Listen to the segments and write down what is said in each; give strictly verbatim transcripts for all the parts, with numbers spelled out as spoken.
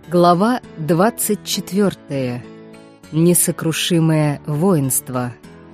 Глава двадцать четвёртая. Несокрушимое воинство.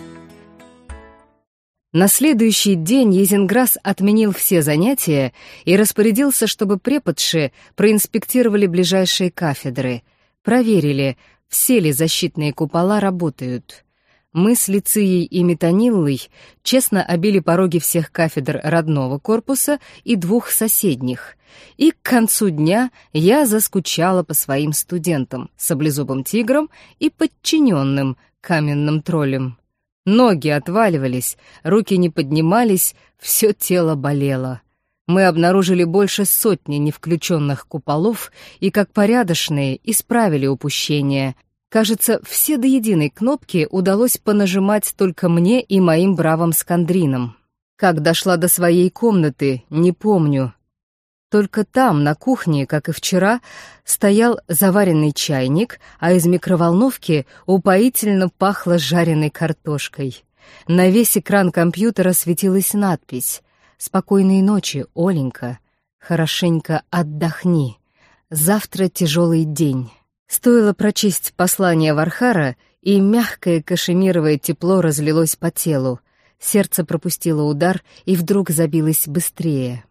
На следующий день Езенграсс отменил все занятия и распорядился, чтобы преподши проинспектировали ближайшие кафедры, проверили, все ли защитные купола работают. Мы с Лицией и Метаниллой честно обили пороги всех кафедр родного корпуса и двух соседних, и к концу дня я заскучала по своим студентам, саблезубым тиграм и подчиненным каменным троллям. Ноги отваливались, руки не поднимались, все тело болело. Мы обнаружили больше сотни невключенных куполов и, как порядочные, исправили упущение. Кажется, все до единой кнопки удалось понажимать только мне и моим бравым скандринам. Как дошла до своей комнаты, не помню. Только там, на кухне, как и вчера, стоял заваренный чайник, а из микроволновки упоительно пахло жареной картошкой. На весь экран компьютера светилась надпись: «Спокойной ночи, Оленька. Хорошенько отдохни. Завтра тяжелый день». Стоило прочесть послание Вархара, и мягкое кашемировое тепло разлилось по телу. Сердце пропустило удар и вдруг забилось быстрее.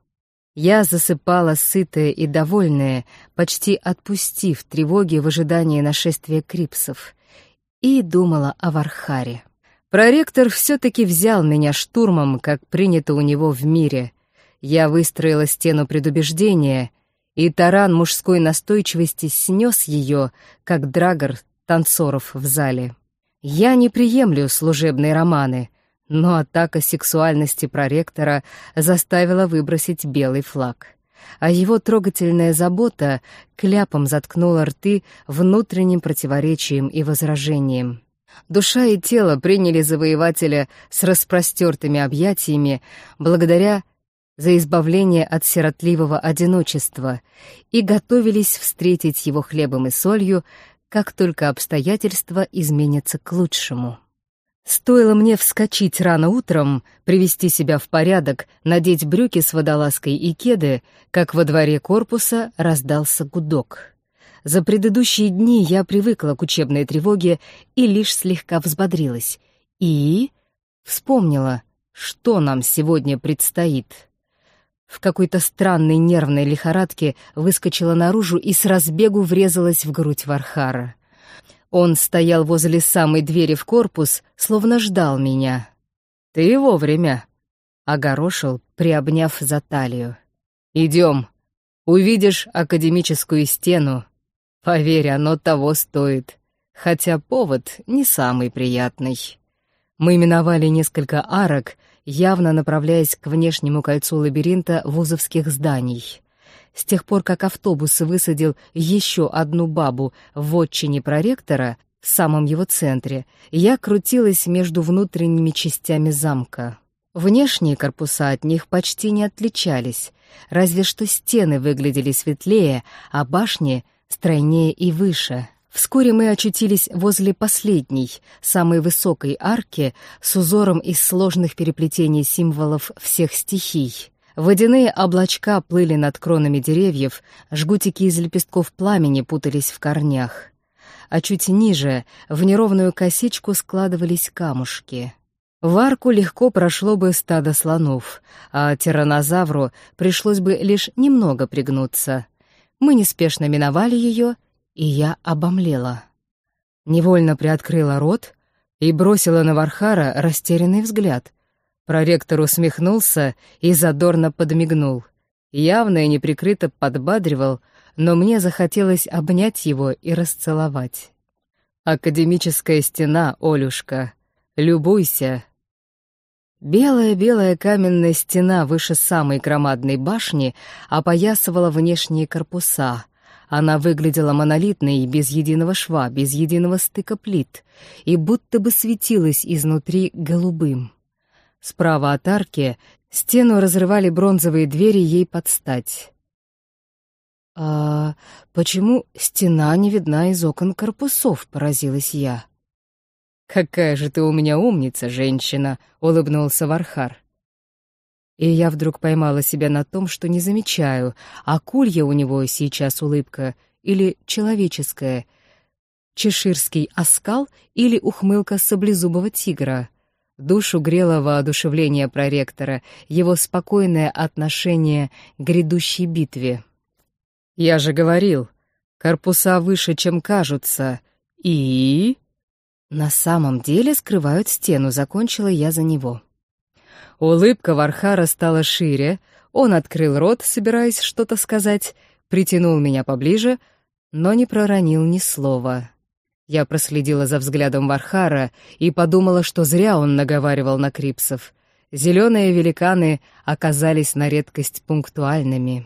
Я засыпала сытая и довольная, почти отпустив тревоги в ожидании нашествия крипсов, и думала о Вархаре. Проректор все-таки взял меня штурмом, как принято у него в мире. Я выстроила стену предубеждения, и таран мужской настойчивости снес ее, как драгор танцоров в зале. Я не приемлю служебные романы, но атака сексуальности проректора заставила выбросить белый флаг. А его трогательная забота кляпом заткнула рты внутренним противоречием и возражением. Душа и тело приняли завоевателя с распростертыми объятиями благодаря за избавление от сиротливого одиночества и готовились встретить его хлебом и солью, как только обстоятельства изменятся к лучшему. Стоило мне вскочить рано утром, привести себя в порядок, надеть брюки с водолазкой и кеды, как во дворе корпуса раздался гудок. За предыдущие дни я привыкла к учебной тревоге и лишь слегка взбодрилась. И вспомнила, что нам сегодня предстоит. В какой-то странной нервной лихорадке выскочила наружу и с разбегу врезалась в грудь Вархара. Он стоял возле самой двери в корпус, словно ждал меня. «Ты вовремя», — огорошил, приобняв за талию. «Идем, увидишь академическую стену. Поверь, оно того стоит, хотя повод не самый приятный». Мы миновали несколько арок, явно направляясь к внешнему кольцу лабиринта вузовских зданий. С тех пор, как автобус высадил еще одну бабу в вотчине проректора, в самом его центре, я крутилась между внутренними частями замка. Внешние корпуса от них почти не отличались, разве что стены выглядели светлее, а башни — стройнее и выше. Вскоре мы очутились возле последней, самой высокой арки с узором из сложных переплетений символов всех стихий. Водяные облачка плыли над кронами деревьев, жгутики из лепестков пламени путались в корнях. А чуть ниже, в неровную косичку, складывались камушки. В арку легко прошло бы стадо слонов, а тираннозавру пришлось бы лишь немного пригнуться. Мы неспешно миновали ее, и я обомлела. Невольно приоткрыла рот и бросила на Вархара растерянный взгляд. Проректор усмехнулся и задорно подмигнул. Явно и неприкрыто подбадривал, но мне захотелось обнять его и расцеловать. «Академическая стена, Олюшка, любуйся». Белая-белая каменная стена выше самой громадной башни опоясывала внешние корпуса. Она выглядела монолитной, без единого шва, без единого стыка плит, и будто бы светилась изнутри голубым. Справа от арки стену разрывали бронзовые двери ей под стать. «А почему стена не видна из окон корпусов?» — поразилась я. «Какая же ты у меня умница, женщина!» — улыбнулся Вархар. И я вдруг поймала себя на том, что не замечаю, акулья у него сейчас улыбка или человеческое, чеширский оскал или ухмылка саблезубого тигра. Душу грело воодушевление проректора, его спокойное отношение к грядущей битве. «Я же говорил, корпуса выше, чем кажутся, и...» «На самом деле скрывают стену», — закончила я за него. Улыбка Вархара стала шире, он открыл рот, собираясь что-то сказать, притянул меня поближе, но не проронил ни слова. Я проследила за взглядом Вархара и подумала, что зря он наговаривал на крипсов. Зеленые великаны оказались на редкость пунктуальными.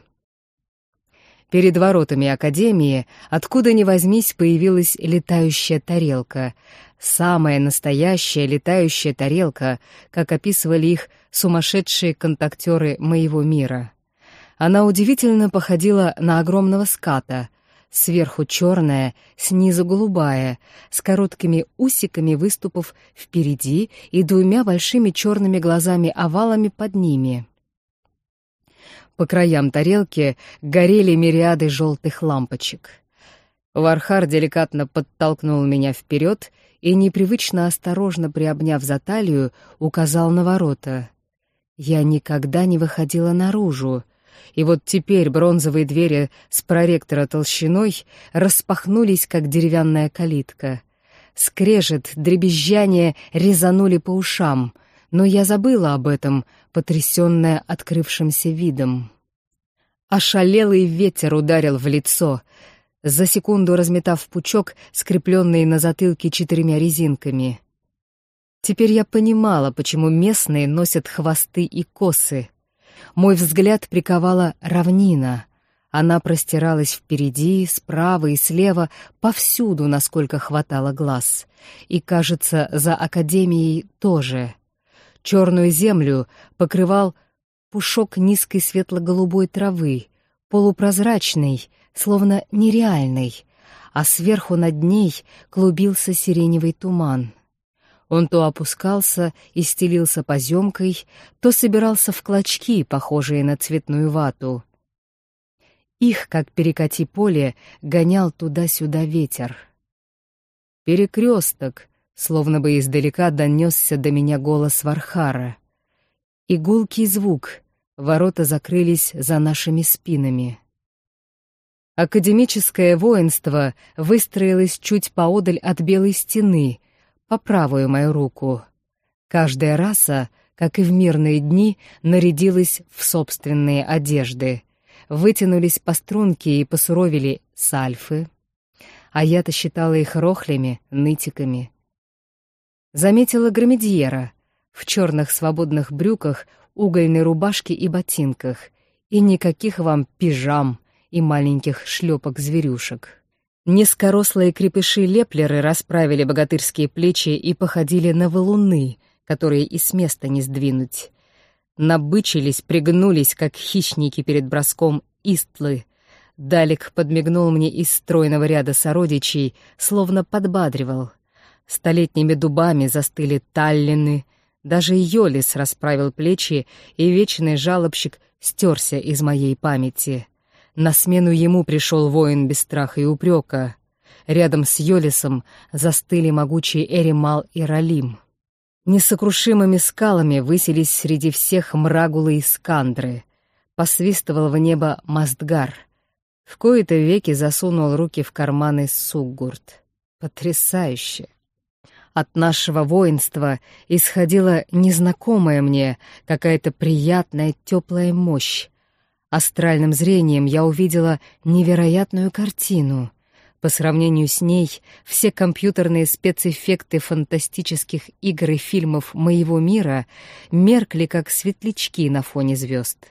Перед воротами Академии, откуда ни возьмись, появилась летающая тарелка. Самая настоящая летающая тарелка, как описывали их сумасшедшие контактеры моего мира. Она удивительно походила на огромного ската. Сверху черная, снизу голубая, с короткими усиками выступов впереди и двумя большими черными глазами-овалами под ними. По краям тарелки горели мириады желтых лампочек. Вархар деликатно подтолкнул меня вперед и, непривычно осторожно приобняв за талию, указал на ворота. Я никогда не выходила наружу, и вот теперь бронзовые двери с проректора толщиной распахнулись, как деревянная калитка. Скрежет, дребезжание резанули по ушам, но я забыла об этом, потрясённая открывшимся видом. Ошалелый ветер ударил в лицо, за секунду разметав пучок, скреплённый на затылке четырьмя резинками. Теперь я понимала, почему местные носят хвосты и косы. Мой взгляд приковала равнина. Она простиралась впереди, справа и слева, повсюду, насколько хватало глаз. И, кажется, за Академией тоже. Черную землю покрывал пушок низкой светло-голубой травы, полупрозрачный, словно нереальный, а сверху над ней клубился сиреневый туман. Он то опускался и стелился поземкой, то собирался в клочки, похожие на цветную вату. Их, как перекати поле, гонял туда-сюда ветер. Перекресток, словно бы издалека донесся до меня голос Вархара. И гулкий звук, ворота закрылись за нашими спинами. Академическое воинство выстроилось чуть поодаль от белой стены, по правую мою руку. Каждая раса, как и в мирные дни, нарядилась в собственные одежды. Вытянулись по струнке и посуровили сальфы, а я-то считала их рохлями, нытиками. Заметила громадьера в черных свободных брюках, угольной рубашке и ботинках, и никаких вам пижам и маленьких шлепок-зверюшек. Низкорослые крепыши-леплеры расправили богатырские плечи и походили на валуны, которые и с места не сдвинуть. Набычились, пригнулись, как хищники перед броском истлы. Далек подмигнул мне из стройного ряда сородичей, словно подбадривал. Столетними дубами застыли таллины, даже Йолис расправил плечи, и вечный жалобщик стерся из моей памяти. На смену ему пришел воин без страха и упрека. Рядом с Йолисом застыли могучие Эримал и Ралим. Несокрушимыми скалами высились среди всех Мрагулы и Скандры. Посвистывал в небо Мастгар. В кои-то веки засунул руки в карманы Суггурт. Потрясающе! От нашего воинства исходила незнакомая мне какая-то приятная теплая мощь. Астральным зрением я увидела невероятную картину. По сравнению с ней все компьютерные спецэффекты фантастических игр и фильмов моего мира меркли, как светлячки на фоне звезд.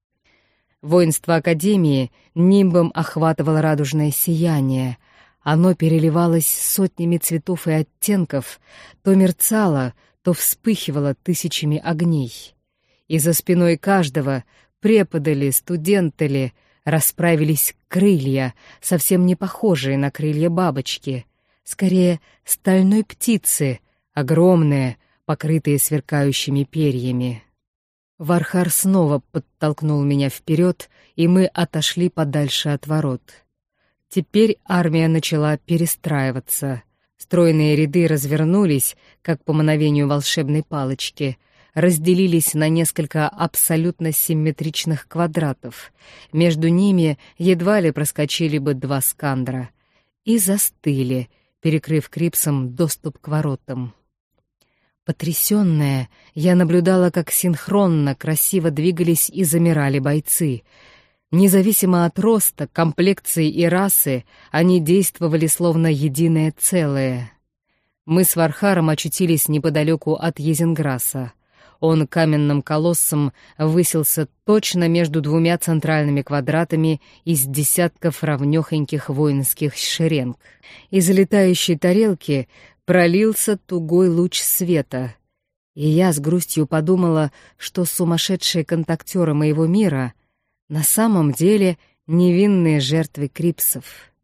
Воинство Академии нимбом охватывало радужное сияние. Оно переливалось сотнями цветов и оттенков, то мерцало, то вспыхивало тысячами огней. И за спиной каждого преподы ли, студенты ли, расправились крылья, совсем не похожие на крылья бабочки, скорее стальной птицы, огромные, покрытые сверкающими перьями. Вархар снова подтолкнул меня вперед, и мы отошли подальше от ворот. Теперь армия начала перестраиваться. Стройные ряды развернулись, как по мановению волшебной палочки, разделились на несколько абсолютно симметричных квадратов. Между ними едва ли проскочили бы два скандра. И застыли, перекрыв крипсам доступ к воротам. Потрясённая, я наблюдала, как синхронно, красиво двигались и замирали бойцы. Независимо от роста, комплекции и расы, они действовали словно единое целое. Мы с Вархаром очутились неподалеку от Йезенграса. Он каменным колоссом высился точно между двумя центральными квадратами из десятков равнёхоньких воинских шеренг. Из летающей тарелки пролился тугой луч света, и я с грустью подумала, что сумасшедшие контактёры моего мира на самом деле невинные жертвы крипсов.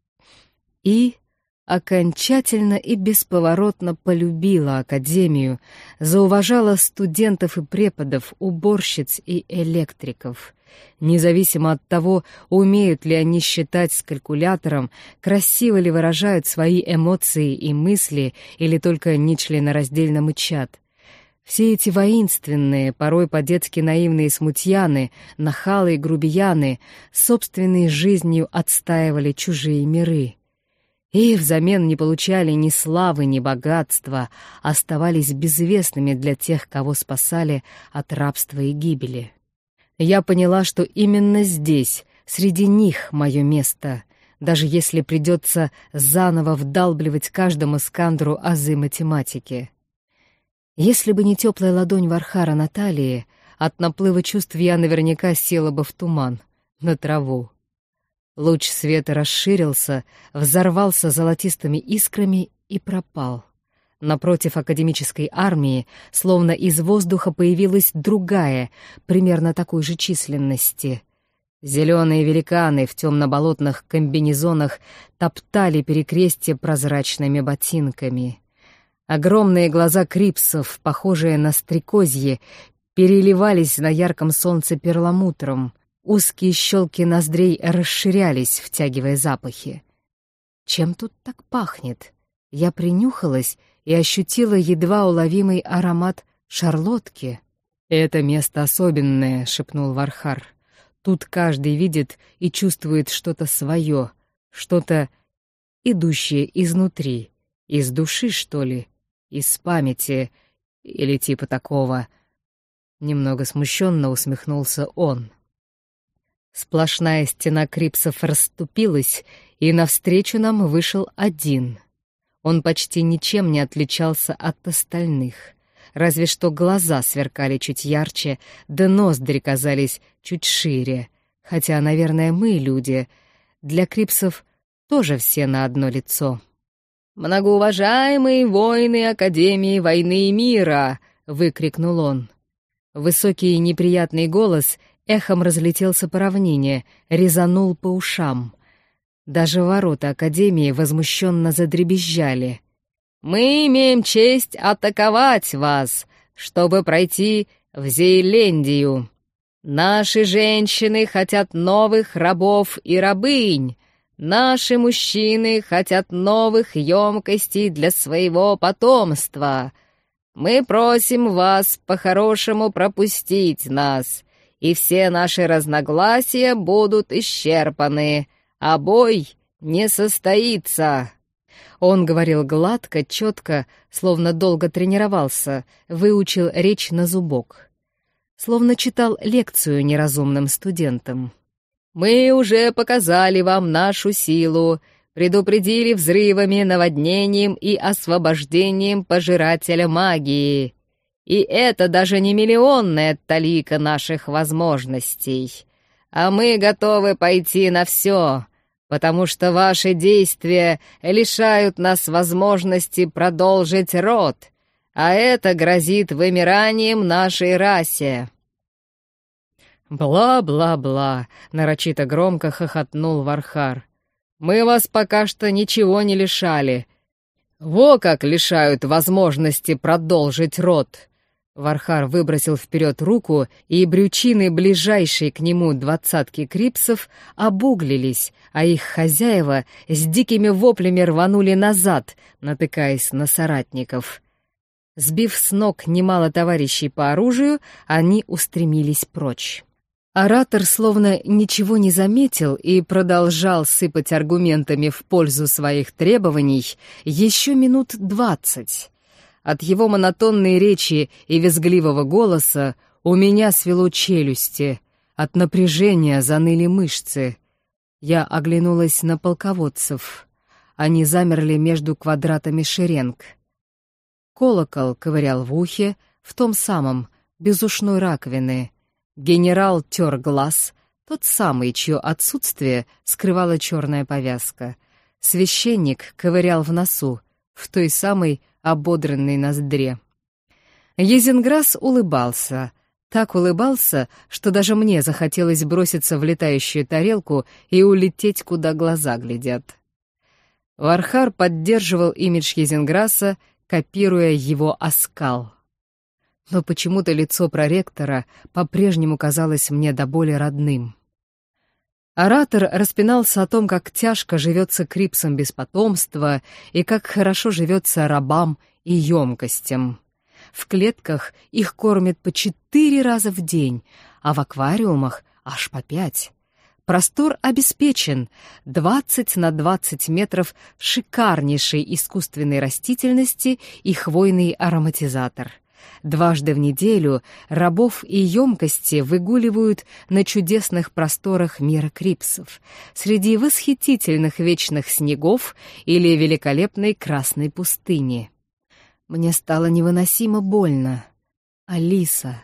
И окончательно и бесповоротно полюбила Академию, зауважала студентов и преподов, уборщиц и электриков. Независимо от того, умеют ли они считать с калькулятором, красиво ли выражают свои эмоции и мысли, или только нечленораздельно мычат. Все эти воинственные, порой по-детски наивные смутьяны, нахалы и грубияны собственной жизнью отстаивали чужие миры. И взамен не получали ни славы, ни богатства, оставались безвестными для тех, кого спасали от рабства и гибели. Я поняла, что именно здесь, среди них, мое место, даже если придется заново вдалбливать каждому скандру азы математики. Если бы не теплая ладонь Вархара на талии, от наплыва чувств я наверняка села бы в туман, на траву. Луч света расширился, взорвался золотистыми искрами и пропал. Напротив академической армии, словно из воздуха, появилась другая, примерно такой же численности. Зеленые великаны в темно-болотных комбинезонах топтали перекрестье прозрачными ботинками. Огромные глаза крипсов, похожие на стрекозьи, переливались на ярком солнце перламутром. Узкие щелки ноздрей расширялись, втягивая запахи. Чем тут так пахнет? Я принюхалась и ощутила едва уловимый аромат шарлотки. «Это место особенное», — шепнул Вархар. «Тут каждый видит и чувствует что-то свое, что-то, идущее изнутри, из души, что ли, из памяти или типа такого». Немного смущенно усмехнулся он. Сплошная стена крипсов расступилась, и навстречу нам вышел один. Он почти ничем не отличался от остальных, разве что глаза сверкали чуть ярче, да ноздри казались чуть шире, хотя, наверное, мы, люди, для крипсов тоже все на одно лицо. «Многоуважаемые воины Академии войны и мира!» — выкрикнул он. Высокий и неприятный голос эхом разлетелся по равнине, резанул по ушам. Даже ворота Академии возмущенно задребезжали. «Мы имеем честь атаковать вас, чтобы пройти в Зейлендию. Наши женщины хотят новых рабов и рабынь. Наши мужчины хотят новых емкостей для своего потомства. Мы просим вас по-хорошему пропустить нас, и все наши разногласия будут исчерпаны, а бой не состоится». Он говорил гладко, четко, словно долго тренировался, выучил речь на зубок. Словно читал лекцию неразумным студентам. «Мы уже показали вам нашу силу, предупредили взрывами, наводнением и освобождением пожирателя магии. И это даже не миллионная талика наших возможностей. А мы готовы пойти на все, потому что ваши действия лишают нас возможности продолжить род, а это грозит вымиранием нашей расе». «Бла-бла-бла», — нарочито громко хохотнул Вархар. «Мы вас пока что ничего не лишали. Во как лишают возможности продолжить род. Вархар выбросил вперед руку, и брючины ближайшей к нему двадцатки крипсов обуглились, а их хозяева с дикими воплями рванули назад, натыкаясь на соратников. Сбив с ног немало товарищей по оружию, они устремились прочь. Оратор словно ничего не заметил и продолжал сыпать аргументами в пользу своих требований еще минут двадцать. От его монотонной речи и визгливого голоса у меня свело челюсти, от напряжения заныли мышцы. Я оглянулась на полководцев. Они замерли между квадратами шеренг. Колокол ковырял в ухе, в том самом, без ушной раковины. Генерал тер глаз, тот самый, чье отсутствие скрывала черная повязка. Священник ковырял в носу, в той самой ободранной ноздре. Езинграс улыбался. Так улыбался, что даже мне захотелось броситься в летающую тарелку и улететь, куда глаза глядят. Вархар поддерживал имидж Езинграса, копируя его оскал. Но почему-то лицо проректора по-прежнему казалось мне до боли родным. Оратор распинался о том, как тяжко живется крипсам без потомства и как хорошо живется рабам и емкостям. В клетках их кормят по четыре раза в день, а в аквариумах аж по пять. Простор обеспечен — двадцать на двадцать метров шикарнейшей искусственной растительности и хвойный ароматизатор. Дважды в неделю рабов и емкости выгуливают на чудесных просторах мира крипсов, среди восхитительных вечных снегов или великолепной красной пустыни. Мне стало невыносимо больно. Алиса.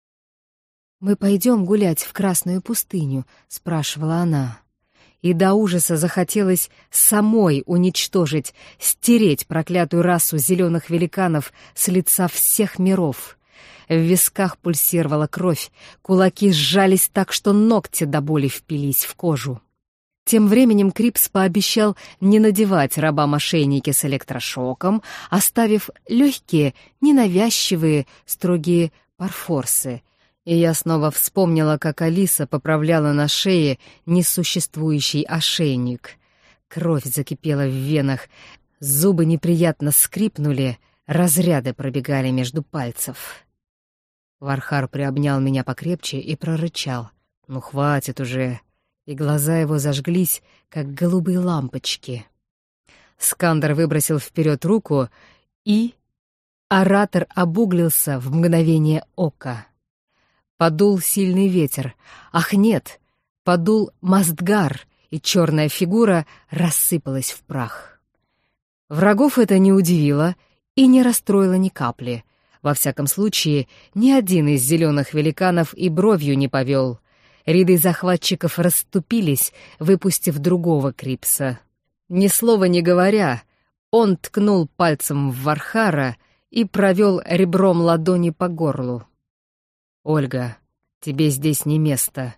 «Мы пойдем гулять в Красную пустыню?» — спрашивала она. И до ужаса захотелось самой уничтожить, стереть проклятую расу зеленых великанов с лица всех миров. В висках пульсировала кровь, кулаки сжались так, что ногти до боли впились в кожу. Тем временем Крипс пообещал не надевать рабам ошейники с электрошоком, оставив легкие, ненавязчивые, строгие парфорсы. И я снова вспомнила, как Алиса поправляла на шее несуществующий ошейник. Кровь закипела в венах, зубы неприятно скрипнули, разряды пробегали между пальцев. Вархар приобнял меня покрепче и прорычал: «Ну хватит уже!» И глаза его зажглись, как голубые лампочки. Скандер выбросил вперед руку, и оратор обуглился в мгновение ока. Подул сильный ветер. Ах, нет! Подул Мастгар, и черная фигура рассыпалась в прах. Врагов это не удивило и не расстроило ни капли. Во всяком случае, ни один из зеленых великанов и бровью не повел. Ряды захватчиков расступились, выпустив другого Крипса. Ни слова не говоря, он ткнул пальцем в Вархара и провел ребром ладони по горлу. «Ольга, тебе здесь не место».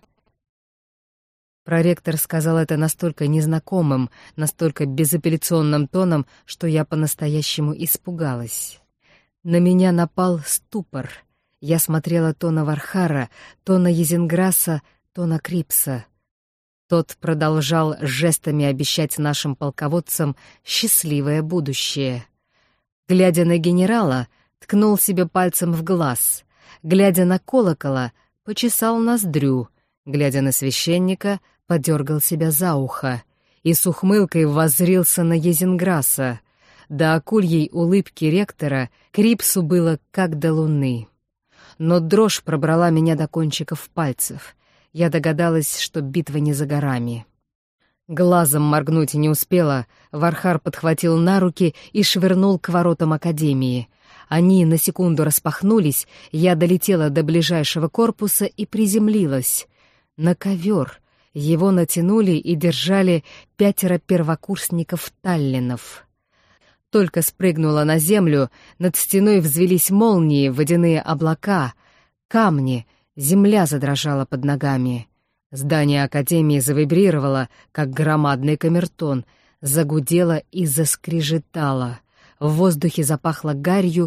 Проректор сказал это настолько незнакомым, настолько безапелляционным тоном, что я по-настоящему испугалась. На меня напал ступор. Я смотрела то на Вархара, то на Езинграса, то на Крипса. Тот продолжал жестами обещать нашим полководцам счастливое будущее. Глядя на генерала, ткнул себе пальцем в глаз. Глядя на колокола, почесал ноздрю. Глядя на священника, подергал себя за ухо. И с ухмылкой воззрился на Езинграса. До акульей улыбки ректора Крипсу было как до луны. Но дрожь пробрала меня до кончиков пальцев. Я догадалась, что битва не за горами. Глазом моргнуть не успела, Вархар подхватил на руки и швырнул к воротам академии. Они на секунду распахнулись, я долетела до ближайшего корпуса и приземлилась. На ковер. Его натянули и держали пятеро первокурсников-таллинов. Только спрыгнула на землю, над стеной взвелись молнии, водяные облака, камни, земля задрожала под ногами. Здание академии завибрировало, как громадный камертон, загудело и заскрежетало. В воздухе запахло гарью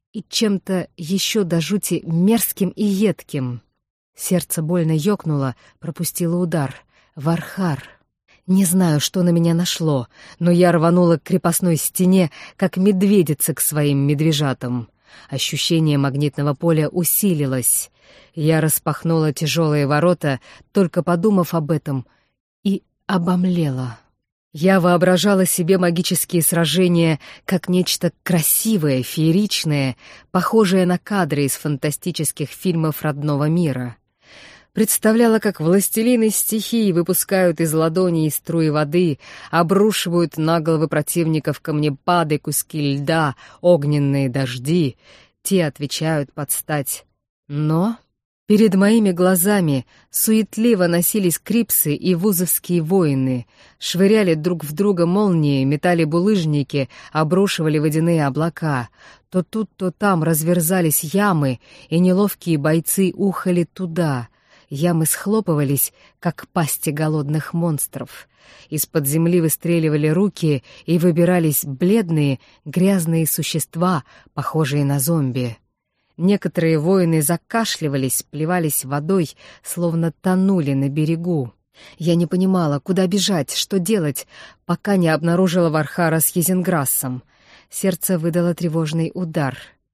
и чем-то еще до жути мерзким и едким. Сердце больно ёкнуло, пропустило удар. Вархар. Не знаю, что на меня нашло, но я рванула к крепостной стене, как медведица к своим медвежатам. Ощущение магнитного поля усилилось. Я распахнула тяжелые ворота, только подумав об этом, и обомлела. Я воображала себе магические сражения как нечто красивое, фееричное, похожее на кадры из фантастических фильмов родного мира. Представляла, как властелины стихий выпускают из ладоней струи воды, обрушивают на головы противников камнепады, куски льда, огненные дожди. Те отвечают под стать. Но перед моими глазами суетливо носились крипсы и вузовские воины, швыряли друг в друга молнии, метали булыжники, обрушивали водяные облака. То тут, то там разверзались ямы, и неловкие бойцы ухали туда. Ямы схлопывались, как пасти голодных монстров. Из-под земли выстреливали руки, и выбирались бледные, грязные существа, похожие на зомби. Некоторые воины закашливались, плевались водой, словно тонули на берегу. Я не понимала, куда бежать, что делать, пока не обнаружила Вархара с Йезенграссом. Сердце выдало тревожный удар.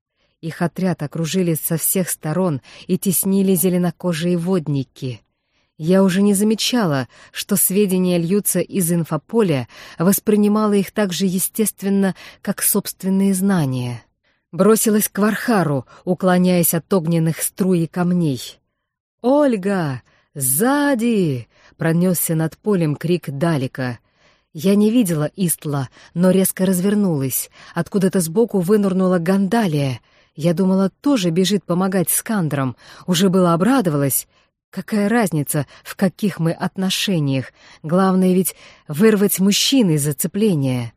Их отряд окружили со всех сторон и теснили зеленокожие водники. Я уже не замечала, что сведения льются из инфополя, воспринимала их так же естественно, как собственные знания. Бросилась к Вархару, уклоняясь от огненных струй и камней. «Ольга! Сзади!» — пронесся над полем крик Далека. Я не видела Истла, но резко развернулась. Откуда-то сбоку вынырнула Гандалия. Я думала, тоже бежит помогать Скандрам. Уже было обрадовалась. Какая разница, в каких мы отношениях? Главное ведь вырвать мужчин из зацепления.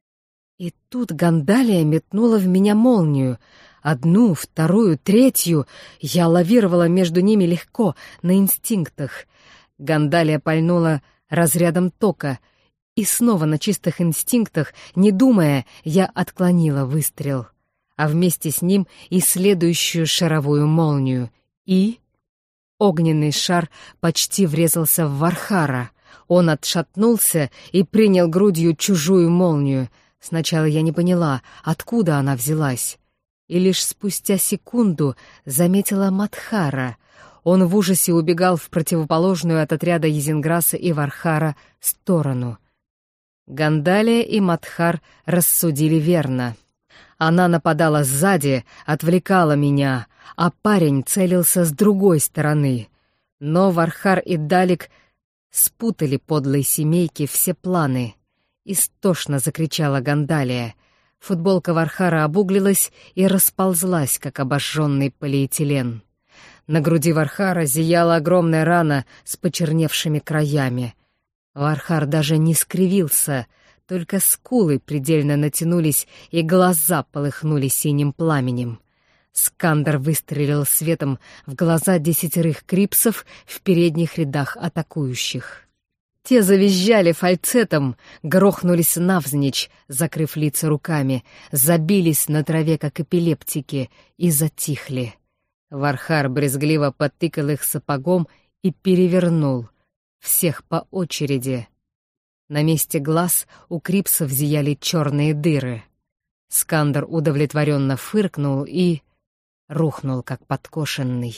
И тут Гандалия метнула в меня молнию. Одну, вторую, третью. Я лавировала между ними легко, на инстинктах. Гандалия пальнула разрядом тока. И снова на чистых инстинктах, не думая, я отклонила выстрел. А вместе с ним и следующую шаровую молнию. И огненный шар почти врезался в Вархара. Он отшатнулся и принял грудью чужую молнию. Сначала я не поняла, откуда она взялась. И лишь спустя секунду заметила Мадхара. Он в ужасе убегал в противоположную от отряда Йезенграсса и Вархара сторону. Гандалия и Мадхар рассудили верно. Она нападала сзади, отвлекала меня, а парень целился с другой стороны. Но Вархар и Далек спутали подлой семейке все планы. Истошно закричала Гандалия. Футболка Вархара обуглилась и расползлась, как обожженный полиэтилен. На груди Вархара зияла огромная рана с почерневшими краями. Вархар даже не скривился, только скулы предельно натянулись и глаза полыхнули синим пламенем. Скандер выстрелил светом в глаза десятерых крипсов в передних рядах атакующих. Те завизжали фальцетом, грохнулись навзничь, закрыв лица руками, забились на траве, как эпилептики, и затихли. Вархар брезгливо потыкал их сапогом и перевернул. Всех по очереди. На месте глаз у крипсов зияли черные дыры. Скандер удовлетворенно фыркнул и рухнул, как подкошенный.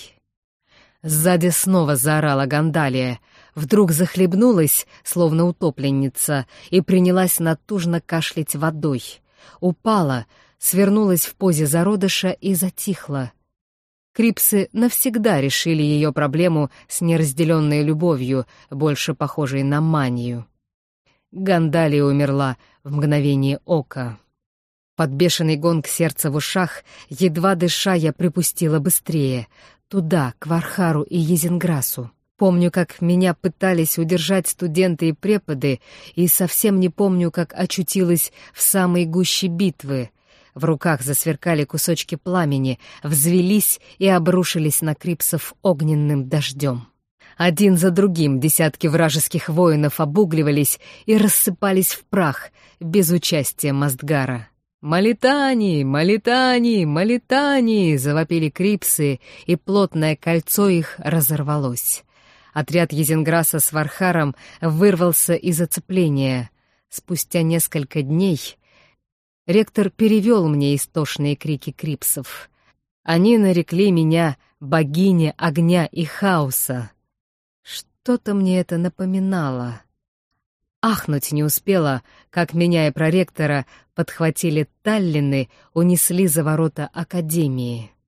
Сзади снова заорала Гандалия. Вдруг захлебнулась, словно утопленница, и принялась натужно кашлять водой. Упала, свернулась в позе зародыша и затихла. Крипсы навсегда решили ее проблему с неразделенной любовью, больше похожей на манию. Гандалия умерла в мгновение ока. Под бешеный гонг сердца в ушах, едва дыша, я припустила быстрее. Туда, к Вархару и Йезенграссу. Помню, как меня пытались удержать студенты и преподы, и совсем не помню, как очутилась в самой гуще битвы. В руках засверкали кусочки пламени, взвелись и обрушились на крипсов огненным дождем. Один за другим десятки вражеских воинов обугливались и рассыпались в прах, без участия Мастгара. «Молитани! Молитани! Молитани!» — завопили крипсы, и плотное кольцо их разорвалось. Отряд Езенграса с Вархаром вырвался из оцепления. Спустя несколько дней ректор перевел мне истошные крики крипсов. Они нарекли меня богиней огня и хаоса. Что-то мне это напоминало. Ахнуть не успела, как меня и проректора подхватили таллины, унесли за ворота Академии.